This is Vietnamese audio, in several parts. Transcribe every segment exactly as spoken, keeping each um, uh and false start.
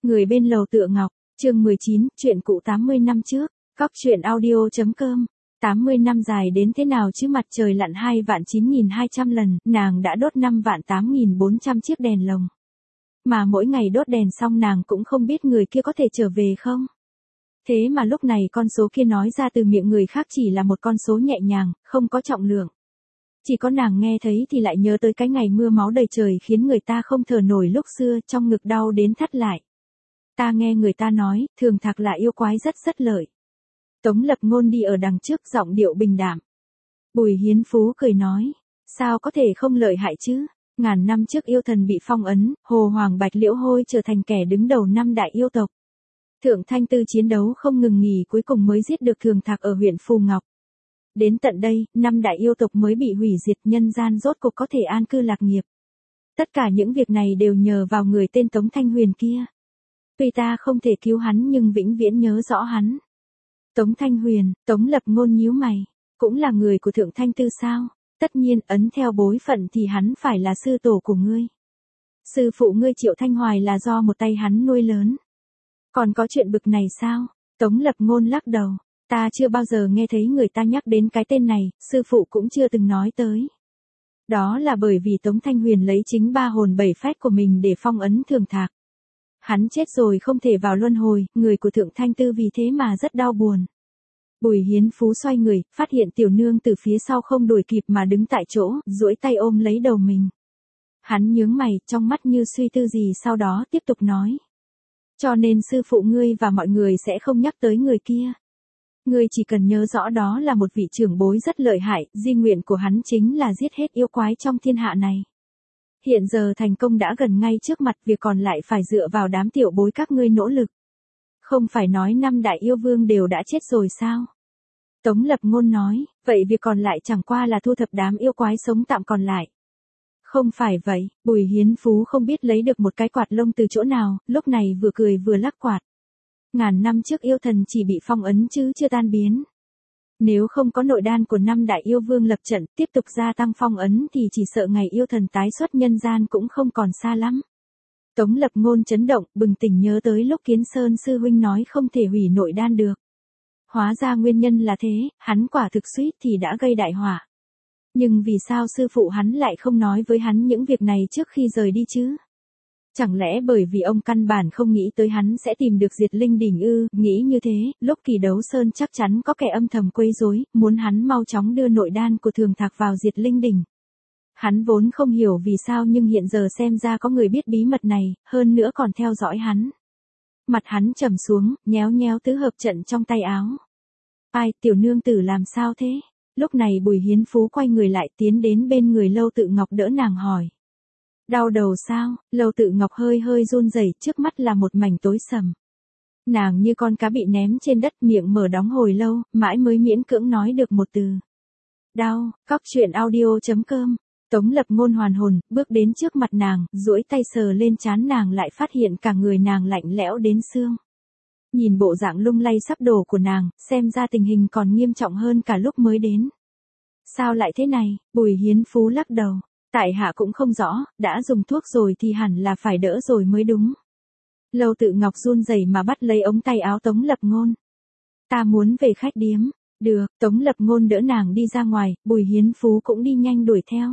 Người bên lầu tựa ngọc, chương mười chín, chuyện cũ tám mươi năm trước, Cóc truyện audio.com. tám mươi năm dài đến thế nào chứ, mặt trời lặn hai vạn chín nghìn hai trăm lần, nàng đã đốt năm vạn tám nghìn bốn trăm chiếc đèn lồng. Mà mỗi ngày đốt đèn xong nàng cũng không biết người kia có thể trở về không. Thế mà lúc này con số kia nói ra từ miệng người khác chỉ là một con số nhẹ nhàng, không có trọng lượng. Chỉ có nàng nghe thấy thì lại nhớ tới cái ngày mưa máu đầy trời khiến người ta không thở nổi lúc xưa, trong ngực đau đến thắt lại. Ta nghe người ta nói, Thường Thạc là yêu quái rất rất lợi. Tống Lập Ngôn đi ở đằng trước, giọng điệu bình đạm. Bùi Hiến Phú cười nói, sao có thể không lợi hại chứ? Ngàn năm trước yêu thần bị phong ấn, Hồ Hoàng Bạch Liễu Hôi trở thành kẻ đứng đầu năm đại yêu tộc. Thượng Thanh Tư chiến đấu không ngừng nghỉ, cuối cùng mới giết được Thường Thạc ở huyện Phù Ngọc. Đến tận đây, năm đại yêu tộc mới bị hủy diệt, nhân gian rốt cuộc có thể an cư lạc nghiệp. Tất cả những việc này đều nhờ vào người tên Tống Thanh Huyền kia. Tuy ta không thể cứu hắn nhưng vĩnh viễn nhớ rõ hắn. Tống Thanh Huyền, Tống Lập Ngôn nhíu mày, cũng là người của Thượng Thanh Tư sao? Tất nhiên, ấn theo bối phận thì hắn phải là sư tổ của ngươi. Sư phụ ngươi Triệu Thanh Hoài là do một tay hắn nuôi lớn. Còn có chuyện bực này sao? Tống Lập Ngôn lắc đầu, ta chưa bao giờ nghe thấy người ta nhắc đến cái tên này, sư phụ cũng chưa từng nói tới. Đó là bởi vì Tống Thanh Huyền lấy chính ba hồn bảy phách của mình để phong ấn Thường Thạc. Hắn chết rồi không thể vào luân hồi, người của Thượng Thanh Tư vì thế mà rất đau buồn. Bùi Hiến Phú xoay người, phát hiện tiểu nương từ phía sau không đuổi kịp mà đứng tại chỗ, duỗi tay ôm lấy đầu mình. Hắn nhướng mày, trong mắt như suy tư gì, sau đó tiếp tục nói. Cho nên sư phụ ngươi và mọi người sẽ không nhắc tới người kia. Ngươi chỉ cần nhớ rõ đó là một vị trưởng bối rất lợi hại, di nguyện của hắn chính là giết hết yêu quái trong thiên hạ này. Hiện giờ thành công đã gần ngay trước mặt, việc còn lại phải dựa vào đám tiểu bối các ngươi nỗ lực. Không phải nói năm đại yêu vương đều đã chết rồi sao? Tống Lập Ngôn nói, vậy việc còn lại chẳng qua là thu thập đám yêu quái sống tạm còn lại. Không phải vậy, Bùi Hiến Phú không biết lấy được một cái quạt lông từ chỗ nào, lúc này vừa cười vừa lắc quạt. Ngàn năm trước yêu thần chỉ bị phong ấn chứ chưa tan biến. Nếu không có nội đan của năm đại yêu vương lập trận tiếp tục gia tăng phong ấn thì chỉ sợ ngày yêu thần tái xuất nhân gian cũng không còn xa lắm. Tống Lập Ngôn chấn động, bừng tỉnh nhớ tới lúc Kiến Sơn sư huynh nói không thể hủy nội đan được. Hóa ra nguyên nhân là thế, hắn quả thực suýt thì đã gây đại họa. Nhưng vì sao sư phụ hắn lại không nói với hắn những việc này trước khi rời đi chứ? Chẳng lẽ bởi vì ông căn bản không nghĩ tới hắn sẽ tìm được Diệt Linh Đỉnh ư? Nghĩ như thế, lúc Kỳ Đấu Sơn chắc chắn có kẻ âm thầm quấy rối, muốn hắn mau chóng đưa nội đan của Thường Thạc vào Diệt Linh Đỉnh. Hắn vốn không hiểu vì sao nhưng hiện giờ xem ra có người biết bí mật này, hơn nữa còn theo dõi hắn. Mặt hắn trầm xuống, nhéo nhéo tứ hợp trận trong tay áo. Ai, tiểu nương tử làm sao thế? Lúc này Bùi Hiến Phú quay người lại, tiến đến bên người Lâu Tự Ngọc đỡ nàng hỏi. Đau đầu sao? Lâu Tự Ngọc hơi hơi run rẩy, trước mắt là một mảnh tối sầm. Nàng như con cá bị ném trên đất, miệng mở đóng hồi lâu, mãi mới miễn cưỡng nói được một từ. Đau. Cóc truyện audio.com. Tống Lập Ngôn hoàn hồn, bước đến trước mặt nàng, duỗi tay sờ lên trán nàng, lại phát hiện cả người nàng lạnh lẽo đến xương. Nhìn bộ dạng lung lay sắp đổ của nàng, xem ra tình hình còn nghiêm trọng hơn cả lúc mới đến. Sao lại thế này? Bùi Hiến Phú lắc đầu. Tại hạ cũng không rõ, đã dùng thuốc rồi thì hẳn là phải đỡ rồi mới đúng. Lâu Tự Ngọc run rẩy mà bắt lấy ống tay áo Tống Lập Ngôn. Ta muốn về khách điếm. Được, Tống Lập Ngôn đỡ nàng đi ra ngoài, Bùi Hiến Phú cũng đi nhanh đuổi theo.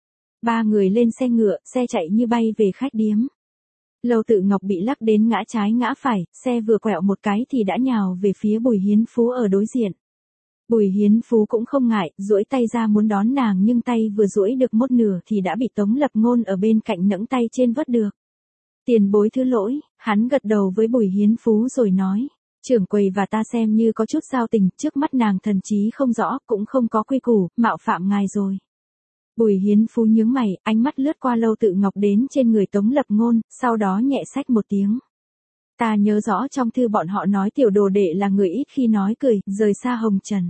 Ba người lên xe ngựa, xe chạy như bay về khách điếm. Lâu Tự Ngọc bị lắc đến ngã trái ngã phải, xe vừa quẹo một cái thì đã nhào về phía Bùi Hiến Phú ở đối diện. Bùi Hiến Phú cũng không ngại, duỗi tay ra muốn đón nàng nhưng tay vừa duỗi được một nửa thì đã bị Tống Lập Ngôn ở bên cạnh nẫng tay trên vớt được. Tiền bối thứ lỗi, hắn gật đầu với Bùi Hiến Phú rồi nói, trưởng quầy và ta xem như có chút giao tình, trước mắt nàng thần trí không rõ, cũng không có quy củ, mạo phạm ngài rồi. Bùi Hiến Phú nhướng mày, ánh mắt lướt qua Lâu Tự Ngọc đến trên người Tống Lập Ngôn, sau đó nhẹ xách một tiếng. Ta nhớ rõ trong thư bọn họ nói tiểu đồ đệ là người ít khi nói cười, rời xa hồng trần.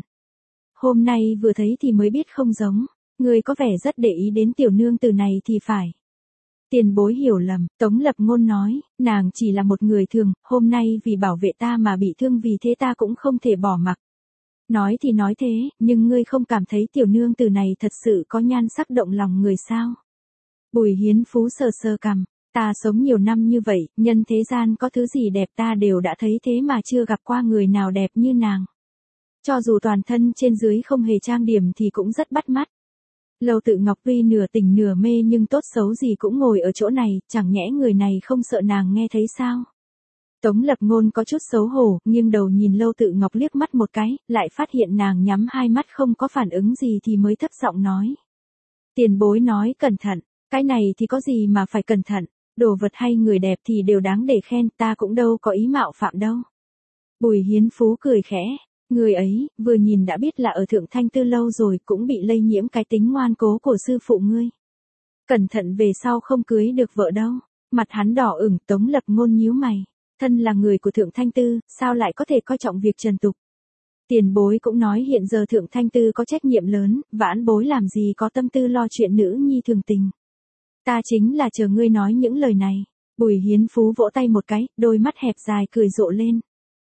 Hôm nay vừa thấy thì mới biết không giống, người có vẻ rất để ý đến tiểu nương tử này thì phải. Tiền bối hiểu lầm, Tống Lập Ngôn nói, nàng chỉ là một người thường, hôm nay vì bảo vệ ta mà bị thương, vì thế ta cũng không thể bỏ mặc. Nói thì nói thế, nhưng ngươi không cảm thấy tiểu nương tử này thật sự có nhan sắc động lòng người sao? Bùi Hiến Phú sờ sờ cằm, Ta sống nhiều năm như vậy, nhân thế gian có thứ gì đẹp ta đều đã thấy thế mà chưa gặp qua người nào đẹp như nàng. Cho dù toàn thân trên dưới không hề trang điểm thì cũng rất bắt mắt. Lâu Tự Ngọc tuy nửa tỉnh nửa mê nhưng tốt xấu gì cũng ngồi ở chỗ này, chẳng nhẽ người này không sợ nàng nghe thấy sao? Tống Lập Ngôn có chút xấu hổ, nghiêng đầu nhìn Lâu Tự Ngọc liếc mắt một cái, lại phát hiện nàng nhắm hai mắt không có phản ứng gì thì mới thấp giọng nói. Tiền bối nói cẩn thận, cái này thì có gì mà phải cẩn thận, đồ vật hay người đẹp thì đều đáng để khen, ta cũng đâu có ý mạo phạm đâu. Bùi Hiến Phú cười khẽ, người ấy, vừa nhìn đã biết là ở Thượng Thanh Tư lâu rồi, cũng bị lây nhiễm cái tính ngoan cố của sư phụ ngươi. Cẩn thận về sau không cưới được vợ đâu. Mặt hắn đỏ ửng, Tống Lập Ngôn nhíu mày. Thân là người của Thượng Thanh Tư, sao lại có thể coi trọng việc trần tục? Tiền bối cũng nói hiện giờ Thượng Thanh Tư có trách nhiệm lớn, vãn bối làm gì có tâm tư lo chuyện nữ nhi thường tình. Ta chính là chờ ngươi nói những lời này. Bùi Hiến Phú vỗ tay một cái, đôi mắt hẹp dài cười rộ lên.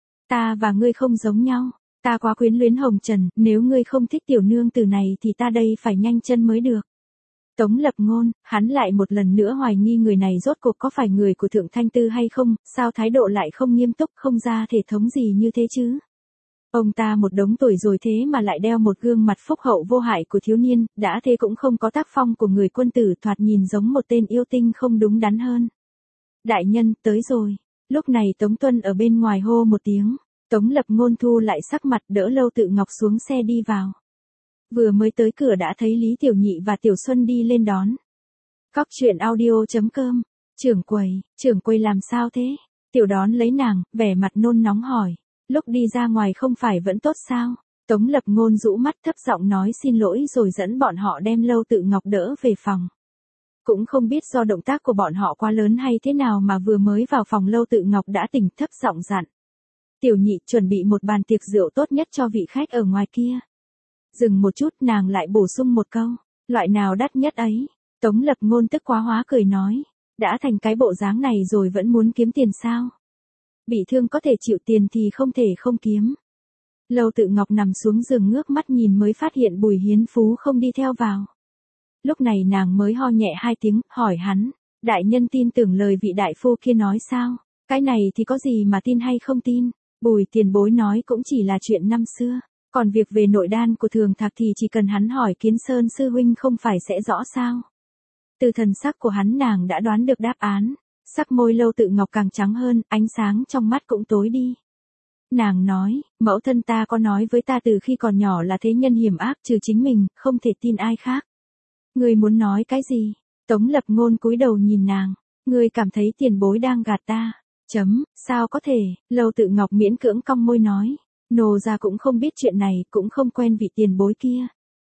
Ta và ngươi không giống nhau. Ta quá quyến luyến hồng trần, nếu ngươi không thích tiểu nương tử này thì ta đây phải nhanh chân mới được. Tống Lập Ngôn, hắn lại một lần nữa hoài nghi người này rốt cuộc có phải người của Thượng Thanh Tư hay không, sao thái độ lại không nghiêm túc, không ra thể thống gì như thế chứ. Ông ta một đống tuổi rồi thế mà lại đeo một gương mặt phúc hậu vô hại của thiếu niên, đã thế cũng không có tác phong của người quân tử, thoạt nhìn giống một tên yêu tinh không đúng đắn hơn. Đại nhân, tới rồi. Lúc này Tống Tuân ở bên ngoài hô một tiếng. Tống Lập Ngôn thu lại sắc mặt, đỡ Lâu Tự Ngọc xuống xe đi vào. Vừa mới tới cửa đã thấy Lý Tiểu Nhị và Tiểu Xuân đi lên đón. Cóc truyện audio chấm com, trưởng quầy, trưởng quầy làm sao thế? Tiểu Đón lấy nàng, vẻ mặt nôn nóng hỏi. Lúc đi ra ngoài không phải vẫn tốt sao? Tống Lập Ngôn rũ mắt thấp giọng nói xin lỗi rồi dẫn bọn họ đem Lâu Tự Ngọc đỡ về phòng. Cũng không biết do động tác của bọn họ quá lớn hay thế nào mà vừa mới vào phòng Lâu Tự Ngọc đã tỉnh, thấp giọng dặn. Tiểu Nhị chuẩn bị một bàn tiệc rượu tốt nhất cho vị khách ở ngoài kia. Dừng một chút nàng lại bổ sung một câu. Loại nào đắt nhất ấy? Tống Lập Ngôn tức quá hóa cười nói. Đã thành cái bộ dáng này rồi vẫn muốn kiếm tiền sao? Bị thương có thể chịu tiền thì không thể không kiếm. Lâu Tự Ngọc nằm xuống giường ngước mắt nhìn mới phát hiện Bùi Hiến Phú không đi theo vào. Lúc này nàng mới ho nhẹ hai tiếng, hỏi hắn. Đại nhân tin tưởng lời vị đại phu kia nói sao? Cái này thì có gì mà tin hay không tin? Bùi tiền bối nói cũng chỉ là chuyện năm xưa. Còn việc về nội đan của Thường Thạc thì chỉ cần hắn hỏi Kiến Sơn sư huynh không phải sẽ rõ sao. Từ thần sắc của hắn nàng đã đoán được đáp án. Sắc môi Lâu Tự Ngọc càng trắng hơn, ánh sáng trong mắt cũng tối đi. Nàng nói, mẫu thân ta có nói với ta từ khi còn nhỏ là thế nhân hiểm ác trừ chính mình, không thể tin ai khác. Ngươi muốn nói cái gì? Tống Lập Ngôn cúi đầu nhìn nàng. Ngươi cảm thấy tiền bối đang gạt ta. Chấm, sao có thể? Lâu Tự Ngọc miễn cưỡng cong môi nói. Nô gia cũng không biết chuyện này, cũng không quen vị tiền bối kia.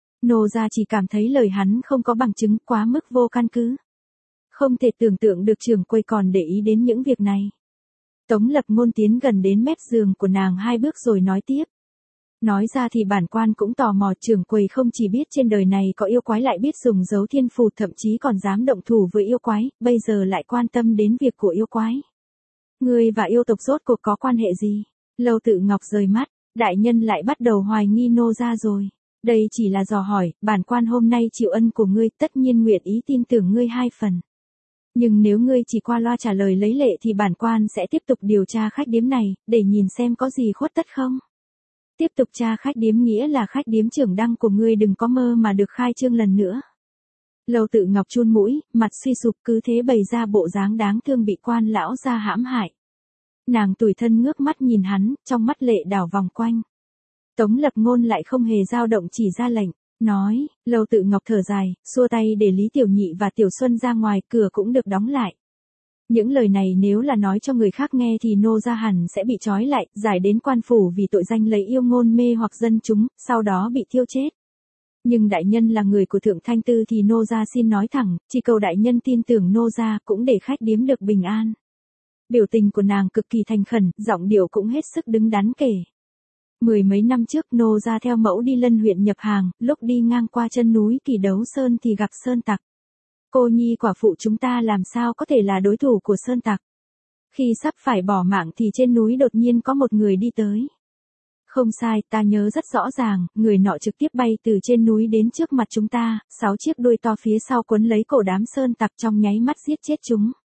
Nô gia chỉ cảm thấy lời hắn không có bằng chứng, quá mức vô căn cứ. Không thể tưởng tượng được trưởng quầy còn để ý đến những việc này. Tống Lập Ngôn tiến gần đến mép giường của nàng hai bước rồi nói tiếp. Nói ra thì bản quan cũng tò mò, trưởng quầy không chỉ biết trên đời này có yêu quái lại biết dùng dấu thiên phù, thậm chí còn dám động thủ với yêu quái, bây giờ lại quan tâm đến việc của yêu quái. Ngươi và yêu tộc rốt cuộc có quan hệ gì? Lâu Tự Ngọc rời mắt, đại nhân lại bắt đầu hoài nghi nô gia rồi. Đây chỉ là dò hỏi, bản quan hôm nay chịu ân của ngươi, tất nhiên nguyện ý tin tưởng ngươi hai phần. Nhưng nếu ngươi chỉ qua loa trả lời lấy lệ thì bản quan sẽ tiếp tục điều tra khách điếm này, để nhìn xem có gì khuất tất không. Tiếp tục tra khách điếm nghĩa là khách điếm trưởng đăng của ngươi đừng có mơ mà được khai trương lần nữa. Lâu Tự Ngọc chun mũi, mặt suy sụp cứ thế bày ra bộ dáng đáng thương bị quan lão gia hãm hại. Nàng tủi thân ngước mắt nhìn hắn, trong mắt lệ đảo vòng quanh. Tống Lập Ngôn lại không hề dao động chỉ ra lệnh, nói, Lâu Tự Ngọc thở dài, xua tay để Lý Tiểu Nhị và Tiểu Xuân ra ngoài, cửa cũng được đóng lại. Những lời này nếu là nói cho người khác nghe thì nô gia hẳn sẽ bị trói lại, giải đến quan phủ vì tội danh lấy yêu ngôn mê hoặc dân chúng, sau đó bị thiêu chết. Nhưng đại nhân là người của Thượng Thanh Tư thì nô gia xin nói thẳng, chỉ cầu đại nhân tin tưởng nô gia cũng để khách điếm được bình an. Biểu tình của nàng cực kỳ thành khẩn, giọng điệu cũng hết sức đứng đắn kể. Mười mấy năm trước nô gia theo mẫu đi Lân huyện nhập hàng, lúc đi ngang qua chân núi Kỳ Đấu Sơn thì gặp sơn tặc. Cô nhi quả phụ chúng ta làm sao có thể là đối thủ của sơn tặc. Khi sắp phải bỏ mạng thì trên núi đột nhiên có một người đi tới. Không sai, ta nhớ rất rõ ràng, người nọ trực tiếp bay từ trên núi đến trước mặt chúng ta, sáu chiếc đuôi to phía sau quấn lấy cổ đám sơn tặc trong nháy mắt giết chết chúng.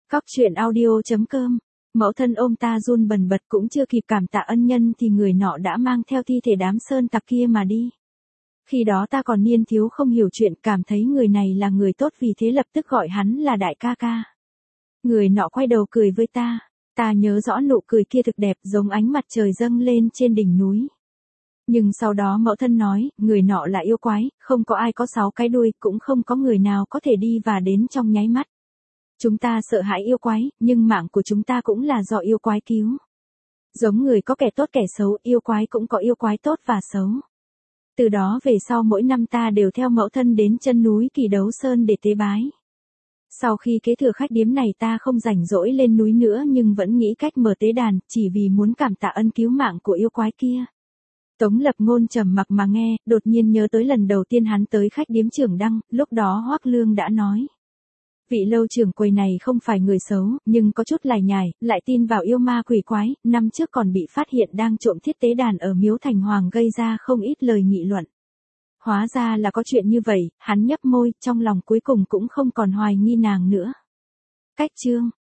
Cóc truyện audio.com. Mẫu thân ôm ta run bần bật, cũng chưa kịp cảm tạ ân nhân thì người nọ đã mang theo thi thể đám sơn tặc kia mà đi. Khi đó ta còn niên thiếu không hiểu chuyện, cảm thấy người này là người tốt, vì thế lập tức gọi hắn là đại ca ca. Người nọ quay đầu cười với ta. Ta nhớ rõ nụ cười kia thực đẹp, giống ánh mặt trời dâng lên trên đỉnh núi. Nhưng sau đó mẫu thân nói, người nọ là yêu quái, không có ai có sáu cái đuôi, cũng không có người nào có thể đi và đến trong nháy mắt. Chúng ta sợ hãi yêu quái, nhưng mạng của chúng ta cũng là do yêu quái cứu. Giống người có kẻ tốt kẻ xấu, yêu quái cũng có yêu quái tốt và xấu. Từ đó về sau mỗi năm ta đều theo mẫu thân đến chân núi Kỳ Đấu Sơn để tế bái. Sau khi kế thừa khách điếm này ta không rảnh rỗi lên núi nữa, nhưng vẫn nghĩ cách mở tế đàn, chỉ vì muốn cảm tạ ân cứu mạng của yêu quái kia. Tống Lập Ngôn trầm mặc mà nghe, đột nhiên nhớ tới lần đầu tiên hắn tới khách điếm Trưởng Đăng, lúc đó Hoắc Lương đã nói. Vị lâu trưởng quầy này không phải người xấu, nhưng có chút lải nhải, lại tin vào yêu ma quỷ quái, năm trước còn bị phát hiện đang trộm thiết tế đàn ở miếu Thành Hoàng, gây ra không ít lời nghị luận. Hóa ra là có chuyện như vậy, hắn nhấp môi, trong lòng cuối cùng cũng không còn hoài nghi nàng nữa. Cách chương